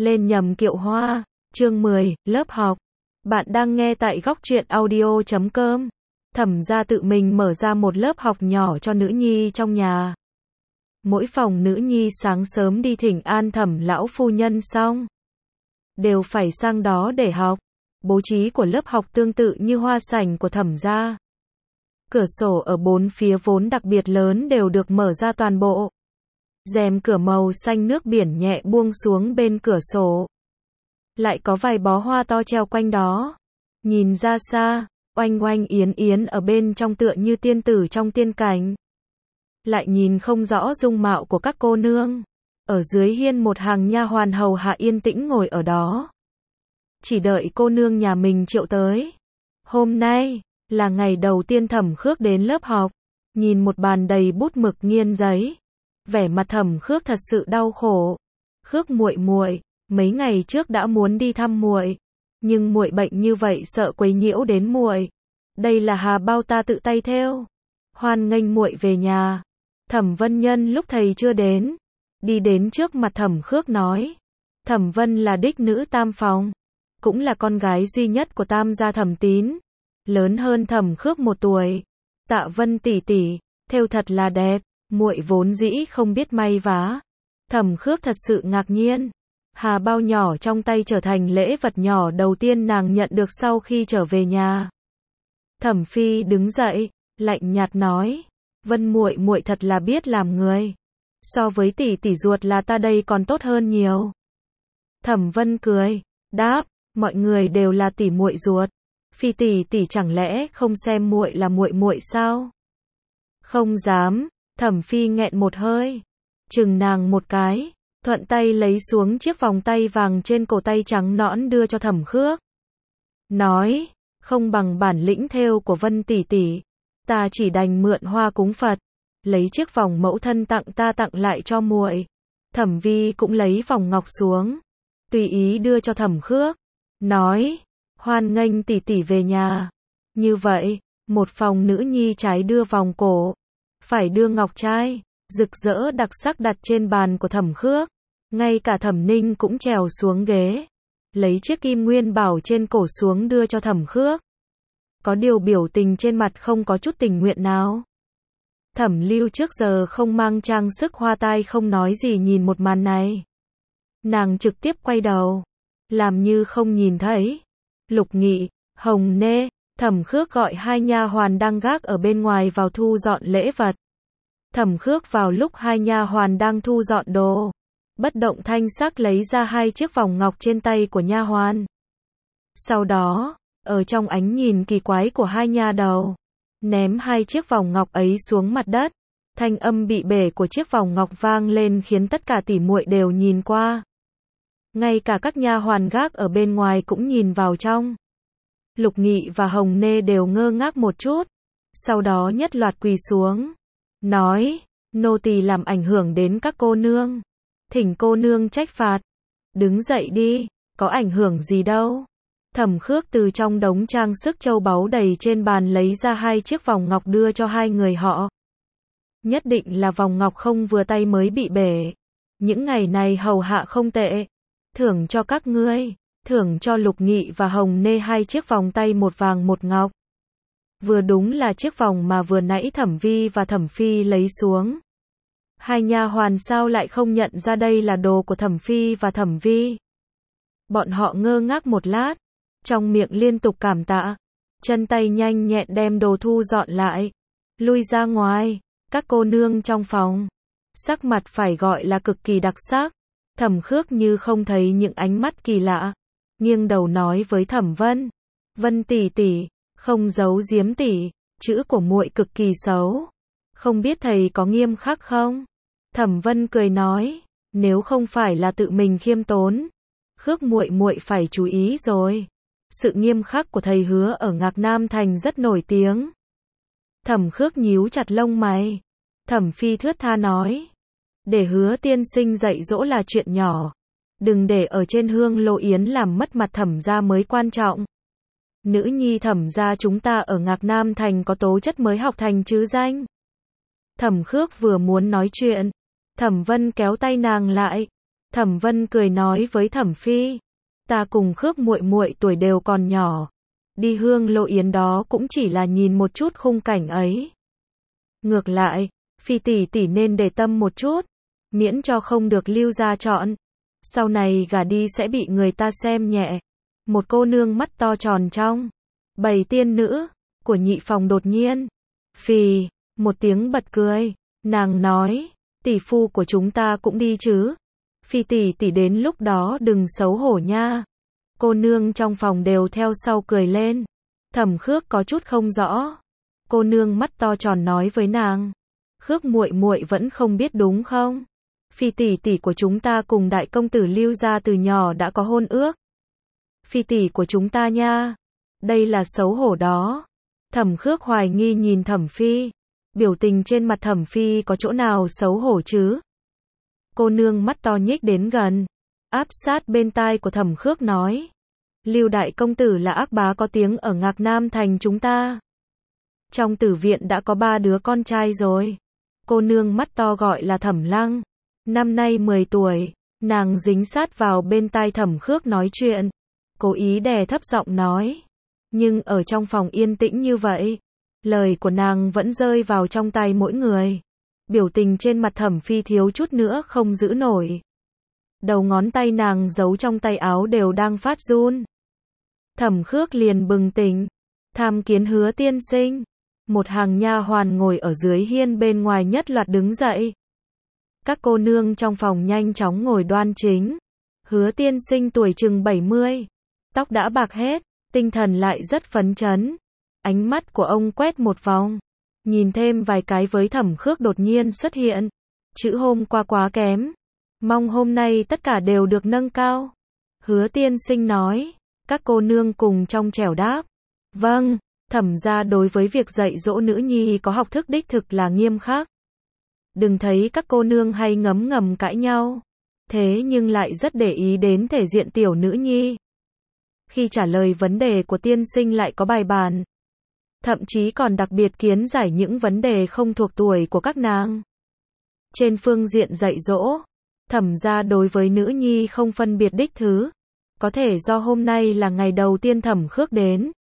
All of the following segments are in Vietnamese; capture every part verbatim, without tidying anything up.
Lên nhầm kiệu hoa, chương mười, lớp học. Bạn đang nghe tại góc truyện audio chấm com. Thẩm gia tự mình mở ra một lớp học nhỏ cho nữ nhi trong nhà. Mỗi phòng nữ nhi sáng sớm đi thỉnh an Thẩm lão phu nhân xong, đều phải sang đó để học. Bố trí của lớp học tương tự như hoa sảnh của Thẩm gia. Cửa sổ ở bốn phía vốn đặc biệt lớn đều được mở ra toàn bộ. Rèm cửa màu xanh nước biển nhẹ buông xuống bên cửa sổ. Lại có vài bó hoa to treo quanh đó. Nhìn ra xa, oanh oanh yến yến ở bên trong tựa như tiên tử trong tiên cảnh. Lại nhìn không rõ dung mạo của các cô nương. Ở dưới hiên một hàng nha hoàn hầu hạ yên tĩnh ngồi ở đó. Chỉ đợi cô nương nhà mình triệu tới. Hôm nay là ngày đầu tiên Thẩm Khước đến lớp học. Nhìn một bàn đầy bút mực nghiên giấy. Vẻ mặt Thẩm Khước thật sự đau khổ. Khước muội muội, mấy ngày trước đã muốn đi thăm muội, nhưng muội bệnh như vậy sợ quấy nhiễu đến muội. Đây là hà bao ta tự tay thêu. Hoan nghênh muội về nhà. Thẩm Vân Nhân lúc thầy chưa đến, đi đến trước mặt Thẩm Khước nói. Thẩm Vân là đích nữ tam phòng, cũng là con gái duy nhất của tam gia Thẩm Tín, lớn hơn Thẩm Khước một tuổi. Tạ Vân tỷ tỷ, thêu thật là đẹp. Muội vốn dĩ không biết may vá. Thẩm Khước thật sự ngạc nhiên. Hà bao nhỏ trong tay trở thành lễ vật nhỏ đầu tiên nàng nhận được sau khi trở về nhà. Thẩm Phi đứng dậy, lạnh nhạt nói, Vân muội muội thật là biết làm người. So với tỷ tỷ ruột là ta đây còn tốt hơn nhiều. Thẩm Vân cười, đáp, mọi người đều là tỷ muội ruột. Phi tỷ tỷ chẳng lẽ không xem muội là muội muội sao? Không dám. Thẩm Phi nghẹn một hơi, chừng nàng một cái, thuận tay lấy xuống chiếc vòng tay vàng trên cổ tay trắng nõn đưa cho Thẩm Khước. Nói, không bằng bản lĩnh thêu của Vân tỷ tỷ, ta chỉ đành mượn hoa cúng Phật, lấy chiếc vòng mẫu thân tặng ta tặng lại cho muội. Thẩm Vi cũng lấy vòng ngọc xuống, tùy ý đưa cho Thẩm Khước, nói, hoan nghênh tỷ tỷ về nhà. Như vậy, một phòng nữ nhi trái đưa vòng cổ, phải đưa ngọc trai, rực rỡ đặc sắc đặt trên bàn của Thẩm Khước. Ngay cả Thẩm Ninh cũng trèo xuống ghế, lấy chiếc kim nguyên bảo trên cổ xuống đưa cho Thẩm Khước. Có điều biểu tình trên mặt không có chút tình nguyện nào. Thẩm Lưu trước giờ không mang trang sức hoa tai không nói gì nhìn một màn này. Nàng trực tiếp quay đầu, làm như không nhìn thấy. Lục Nghị, Hồng Nê, Thẩm Khước gọi hai nha hoàn đang gác ở bên ngoài vào thu dọn lễ vật. Thẩm Khước vào lúc hai nha hoàn đang thu dọn đồ, bất động thanh sắc lấy ra hai chiếc vòng ngọc trên tay của nha hoàn. Sau đó, ở trong ánh nhìn kỳ quái của hai nha đầu, ném hai chiếc vòng ngọc ấy xuống mặt đất. Thanh âm bị bể của chiếc vòng ngọc vang lên khiến tất cả tỷ muội đều nhìn qua. Ngay cả các nha hoàn gác ở bên ngoài cũng nhìn vào trong. Lục Nghị và Hồng Nê đều ngơ ngác một chút, sau đó nhất loạt quỳ xuống, nói, nô tỳ làm ảnh hưởng đến các cô nương, thỉnh cô nương trách phạt. Đứng dậy đi, có ảnh hưởng gì đâu. Thẩm Khước từ trong đống trang sức châu báu đầy trên bàn lấy ra hai chiếc vòng ngọc đưa cho hai người họ. Nhất định là vòng ngọc không vừa tay mới bị bể. Những ngày này hầu hạ không tệ. Thưởng cho các ngươi, thưởng cho Lục Nghị và Hồng Nê hai chiếc vòng tay một vàng một ngọc. Vừa đúng là chiếc vòng mà vừa nãy Thẩm Vi và Thẩm Phi lấy xuống. Hai nha hoàn sao lại không nhận ra đây là đồ của Thẩm Phi và Thẩm Vi. Bọn họ ngơ ngác một lát, trong miệng liên tục cảm tạ, chân tay nhanh nhẹn đem đồ thu dọn lại, lui ra ngoài. Các cô nương trong phòng, sắc mặt phải gọi là cực kỳ đặc sắc. Thẩm Khước như không thấy những ánh mắt kỳ lạ, nghiêng đầu nói với Thẩm Vân, Vân tỷ tỷ, không giấu giếm tỷ, chữ của muội cực kỳ xấu, không biết thầy có nghiêm khắc không? Thẩm Vân cười nói, nếu không phải là tự mình khiêm tốn, Khước muội muội phải chú ý rồi. Sự nghiêm khắc của thầy Hứa ở Ngạc Nam Thành rất nổi tiếng. Thẩm Khước nhíu chặt lông mày. Thẩm Phi thướt tha nói, để Hứa tiên sinh dạy dỗ là chuyện nhỏ, đừng để ở trên hương lô yến làm mất mặt Thẩm gia mới quan trọng. Nữ nhi Thẩm gia chúng ta ở Ngạc Nam Thành có tố chất mới học thành chứ danh. Thẩm Khước vừa muốn nói chuyện, Thẩm Vân kéo tay nàng lại, Thẩm Vân cười nói với Thẩm Phi, ta cùng Khước muội muội tuổi đều còn nhỏ, đi Hương Lô Yến đó cũng chỉ là nhìn một chút khung cảnh ấy. Ngược lại, Phi tỷ tỷ nên để tâm một chút, miễn cho không được lưu gia chọn, sau này gả đi sẽ bị người ta xem nhẹ. Một cô nương mắt to tròn trong bầy tiên nữ của nhị phòng đột nhiên phì một tiếng bật cười, nàng nói, tỷ phu của chúng ta cũng đi chứ? Phi tỷ tỷ đến lúc đó đừng xấu hổ nha. Cô nương trong phòng đều theo sau cười lên. Thẩm Khước có chút không rõ. Cô nương mắt to tròn nói với nàng, Khước muội muội vẫn không biết đúng không? Phi tỷ tỷ của chúng ta cùng đại công tử Lưu gia từ nhỏ đã có hôn ước. Phi tỷ của chúng ta nha, đây là xấu hổ đó. Thẩm Khước hoài nghi nhìn Thẩm Phi, biểu tình trên mặt Thẩm Phi có chỗ nào xấu hổ chứ? Cô nương mắt to nhích đến gần, áp sát bên tai của Thẩm Khước nói, Lưu đại công tử là ác bá có tiếng ở Ngạc Nam thành chúng ta. Trong tử viện đã có ba đứa con trai rồi. Cô nương mắt to gọi là Thẩm Lăng, năm nay mười tuổi, nàng dính sát vào bên tai Thẩm Khước nói chuyện, cố ý đè thấp giọng nói. Nhưng ở trong phòng yên tĩnh như vậy, lời của nàng vẫn rơi vào trong tai mỗi người. Biểu tình trên mặt Thẩm Phi thiếu chút nữa không giữ nổi. Đầu ngón tay nàng giấu trong tay áo đều đang phát run. Thẩm Khước liền bừng tỉnh, tham kiến Hứa tiên sinh. Một hàng nha hoàn ngồi ở dưới hiên bên ngoài nhất loạt đứng dậy. Các cô nương trong phòng nhanh chóng ngồi đoan chính. Hứa tiên sinh tuổi chừng bảy mươi, tóc đã bạc hết, tinh thần lại rất phấn chấn. Ánh mắt của ông quét một vòng, nhìn thêm vài cái với Thẩm Khước đột nhiên xuất hiện. Chữ hôm qua quá kém, mong hôm nay tất cả đều được nâng cao. Hứa tiên sinh nói, các cô nương cùng trong trẻo đáp. Vâng, Thẩm gia đối với việc dạy dỗ nữ nhi có học thức đích thực là nghiêm khắc. Đừng thấy các cô nương hay ngấm ngầm cãi nhau, thế nhưng lại rất để ý đến thể diện tiểu nữ nhi. Khi trả lời vấn đề của tiên sinh lại có bài bản, thậm chí còn đặc biệt kiến giải những vấn đề không thuộc tuổi của các nàng. Trên phương diện dạy dỗ, Thẩm gia đối với nữ nhi không phân biệt đích thứ. Có thể do hôm nay là ngày đầu tiên Thẩm Khước đến.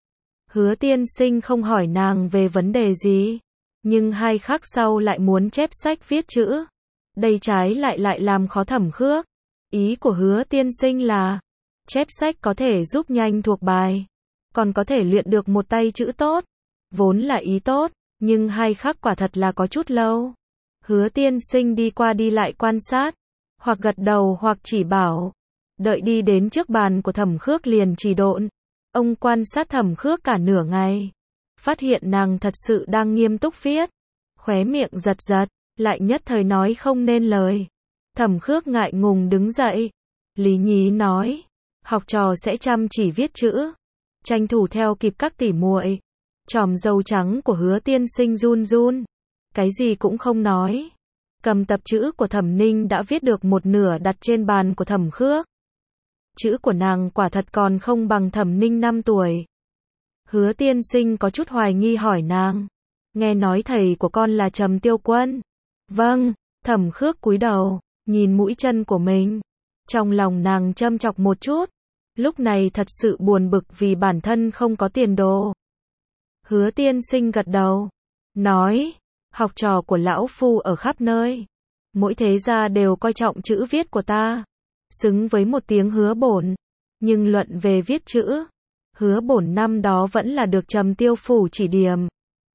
Hứa tiên sinh không hỏi nàng về vấn đề gì, nhưng hai khắc sau lại muốn chép sách viết chữ. Đây trái lại lại làm khó Thẩm Khước. Ý của Hứa tiên sinh là, chép sách có thể giúp nhanh thuộc bài, còn có thể luyện được một tay chữ tốt. Vốn là ý tốt, nhưng hai khắc quả thật là có chút lâu. Hứa tiên sinh đi qua đi lại quan sát, hoặc gật đầu hoặc chỉ bảo. Đợi đi đến trước bàn của Thẩm Khước liền chỉ độn. Ông quan sát Thẩm Khước cả nửa ngày, phát hiện nàng thật sự đang nghiêm túc viết. Khóe miệng giật giật, lại nhất thời nói không nên lời. Thẩm Khước ngại ngùng đứng dậy. Lý nhí nói, học trò sẽ chăm chỉ viết chữ, tranh thủ theo kịp các tỷ muội. Chòm râu trắng của Hứa tiên sinh run run, cái gì cũng không nói. Cầm tập chữ của Thẩm Ninh đã viết được một nửa đặt trên bàn của Thẩm Khước. Chữ của nàng quả thật còn không bằng Thẩm Ninh năm tuổi. Hứa tiên sinh có chút hoài nghi hỏi nàng, nghe nói thầy của con là Trầm Tiêu Quân. Vâng, Thẩm Khước cúi đầu, nhìn mũi chân của mình. Trong lòng nàng châm chọc một chút, lúc này thật sự buồn bực vì bản thân không có tiền đồ. Hứa tiên sinh gật đầu, nói, học trò của lão phu ở khắp nơi, mỗi thế gia đều coi trọng chữ viết của ta, xứng với một tiếng Hứa bổn. Nhưng luận về viết chữ, Hứa bổn năm đó vẫn là được Trầm Tiêu phủ chỉ điểm.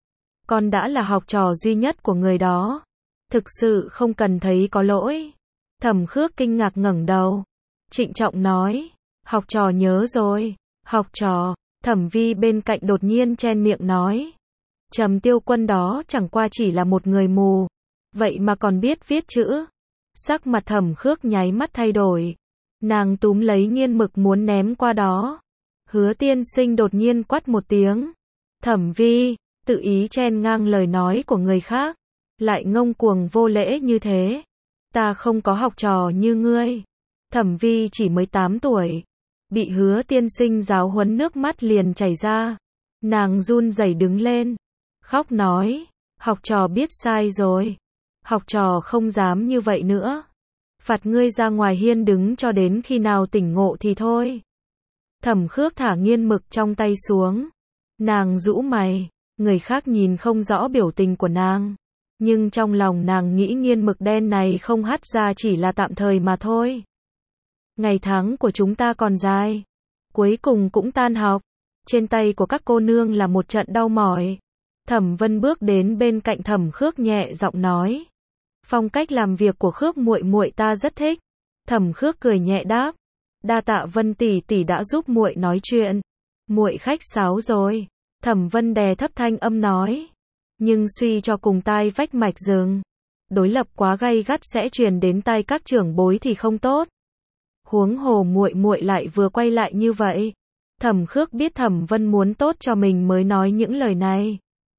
Con đã là học trò duy nhất của người đó, thực sự không cần thấy có lỗi. Thẩm Khước kinh ngạc ngẩng đầu, trịnh trọng nói, học trò nhớ rồi. Học trò. Thẩm Vi bên cạnh đột nhiên chen miệng nói, Trầm Tiêu Quân đó chẳng qua chỉ là một người mù, vậy mà còn biết viết chữ. Sắc mặt Thẩm Khước nháy mắt thay đổi, nàng túm lấy nghiên mực muốn ném qua đó. Hứa tiên sinh đột nhiên quát một tiếng, Thẩm Vi, tự ý chen ngang lời nói của người khác, lại ngông cuồng vô lễ như thế. Ta không có học trò như ngươi. Thẩm Vi chỉ mới tám tuổi, bị Hứa tiên sinh giáo huấn nước mắt liền chảy ra. Nàng run rẩy đứng lên, khóc nói, học trò biết sai rồi, học trò không dám như vậy nữa. phạt ngươi ra ngoài hiên đứng cho đến khi nào tỉnh ngộ thì thôi. Thẩm Khước thả nghiên mực trong tay xuống. Nàng rũ mày, người khác nhìn không rõ biểu tình của nàng. Nhưng trong lòng nàng nghĩ nghiên mực đen này không hắt ra chỉ là tạm thời mà thôi. Ngày tháng của chúng ta còn dài. Cuối cùng cũng tan học. Trên tay của các cô nương là một trận đau mỏi. Thẩm Vân bước đến bên cạnh Thẩm Khước nhẹ giọng nói. Phong cách làm việc của Khước muội muội ta rất thích. Thẩm Khước cười nhẹ đáp. Đa tạ Vân tỷ tỷ đã giúp muội nói chuyện. Muội khách sáo rồi. Thẩm Vân đè thấp thanh âm nói. Nhưng suy cho cùng tai vách mạch rừng. Đối lập quá gay gắt sẽ truyền đến tai các trưởng bối thì không tốt. Huống hồ muội muội lại vừa quay lại như vậy. Thẩm Khước biết Thẩm Vân muốn tốt cho mình mới nói những lời này.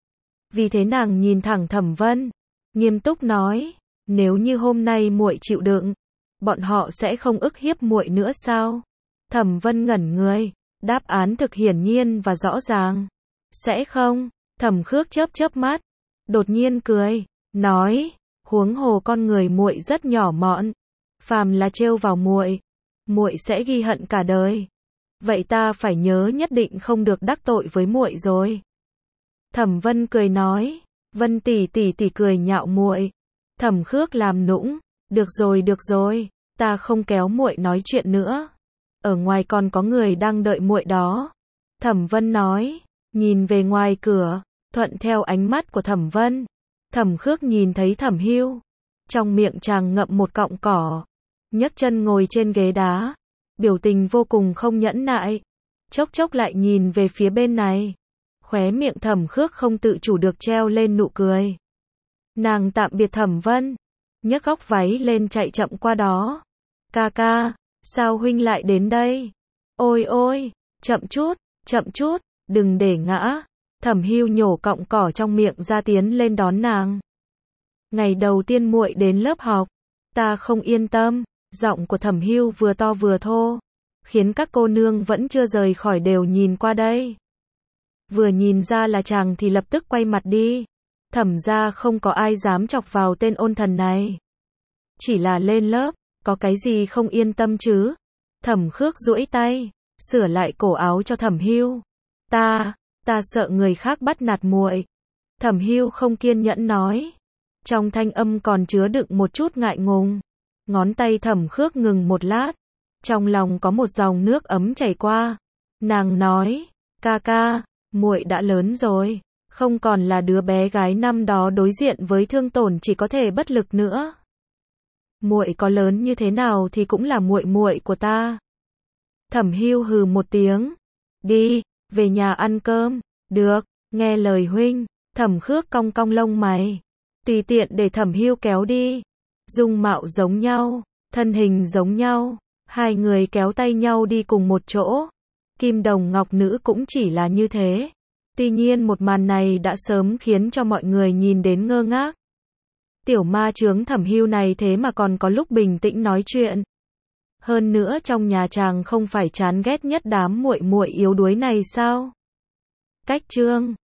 Vì thế nàng nhìn thẳng Thẩm Vân, nghiêm túc nói, nếu như hôm nay muội chịu đựng, bọn họ sẽ không ức hiếp muội nữa sao? Thẩm Vân ngẩn người, đáp án thực hiển nhiên và rõ ràng. Sẽ không? Thẩm Khước chớp chớp mắt, đột nhiên cười, nói, huống hồ con người muội rất nhỏ mọn, phàm là trêu vào muội, muội sẽ ghi hận cả đời. Vậy ta phải nhớ nhất định không được đắc tội với muội rồi. Thẩm Vân cười nói, Vân tỷ tỷ tỷ cười nhạo muội. Thẩm Khước làm nũng, được rồi được rồi, ta không kéo muội nói chuyện nữa. Ở ngoài còn có người đang đợi muội đó. Thẩm Vân nói, nhìn về ngoài cửa, thuận theo ánh mắt của Thẩm Vân. Thẩm Khước nhìn thấy Thẩm Hưu, trong miệng chàng ngậm một cọng cỏ, nhấc chân ngồi trên ghế đá, biểu tình vô cùng không nhẫn nại, chốc chốc lại nhìn về phía bên này. Khóe miệng Thẩm Khước không tự chủ được treo lên nụ cười. Nàng tạm biệt Thẩm Vân, nhấc góc váy lên chạy chậm qua đó. Ca ca, sao huynh lại đến đây? Ôi ôi, chậm chút, chậm chút, đừng để ngã. Thẩm Hưu nhổ cọng cỏ trong miệng ra tiến lên đón nàng. Ngày đầu tiên muội đến lớp học, ta không yên tâm. Giọng của Thẩm Hưu vừa to vừa thô, khiến các cô nương vẫn chưa rời khỏi đều nhìn qua đây. Vừa nhìn ra là chàng thì lập tức quay mặt đi. Thẩm gia không có ai dám chọc vào tên ôn thần này. Chỉ là lên lớp, có cái gì không yên tâm chứ? Thẩm Khước duỗi tay, sửa lại cổ áo cho Thẩm Hưu. Ta, ta sợ người khác bắt nạt muội. Thẩm Hưu không kiên nhẫn nói. Trong thanh âm còn chứa đựng một chút ngại ngùng. Ngón tay Thẩm Khước ngừng một lát. Trong lòng có một dòng nước ấm chảy qua. Nàng nói, ca ca, muội đã lớn rồi, không còn là đứa bé gái năm đó đối diện với thương tổn chỉ có thể bất lực nữa. Muội có lớn như thế nào thì cũng là muội muội của ta. Thẩm Hưu hừ một tiếng. Đi, về nhà ăn cơm. Được, nghe lời huynh. Thẩm Khước cong cong lông mày, tùy tiện để Thẩm Hưu kéo đi. Dung mạo giống nhau, thân hình giống nhau, hai người kéo tay nhau đi cùng một chỗ. Kim đồng ngọc nữ cũng chỉ là như thế. Tuy nhiên một màn này đã sớm khiến cho mọi người nhìn đến ngơ ngác. Tiểu ma chướng Thẩm Hưu này thế mà còn có lúc bình tĩnh nói chuyện. Hơn nữa trong nhà chàng không phải chán ghét nhất đám muội muội yếu đuối này sao? Cách chương